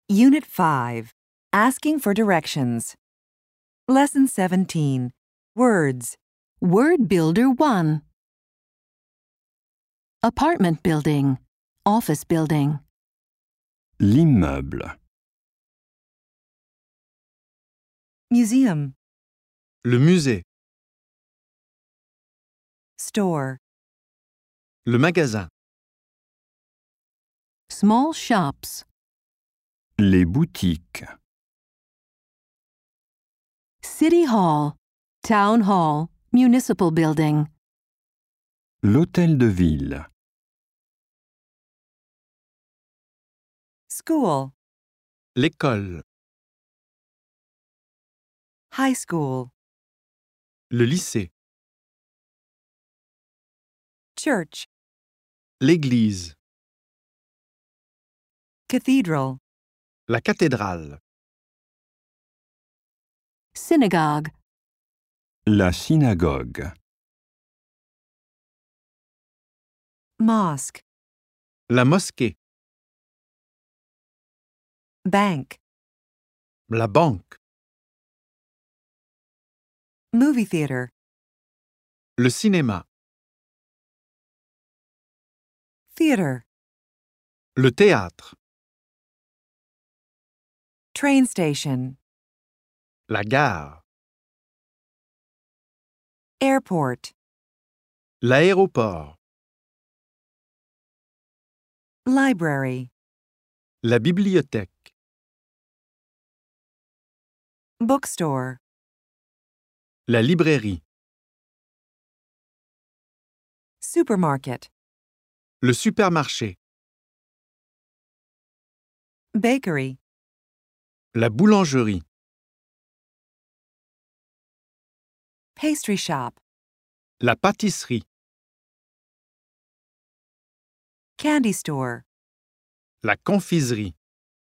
Unit 5. Asking for directions. Lesson 17. Words. Word Builder 1. Apartment building. Office building. L'immeuble. Museum. Le musée, Store. le magasin, Small shops. Les boutiques. City Hall. Town Hall. Municipal building. L'hôtel de ville. School. l'école, High school. le lycée, Church. l'église, Cathedral. la cathédrale, Synagogue. La synagogue. Mosque. la mosquée, Bank. la banque, Movie theater. le cinéma, Theater. le théâtre, Train station. la gare, Airport. l'aéroport, Library. la bibliothèque, Bookstore. la librairie, Supermarket. le supermarché, Bakery. la boulangerie, Pastry shop. la pâtisserie, Candy store. la confiserie,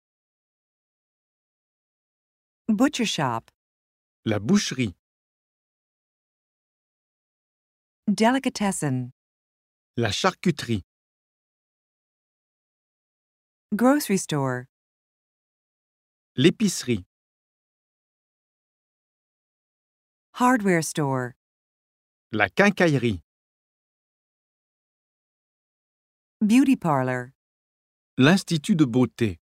Butcher shop. la boucherie, Delicatessen. la charcuterie, Grocery store. l'épicerie, Hardware store. la quincaillerie, Beauty parlor. l'institut de beauté,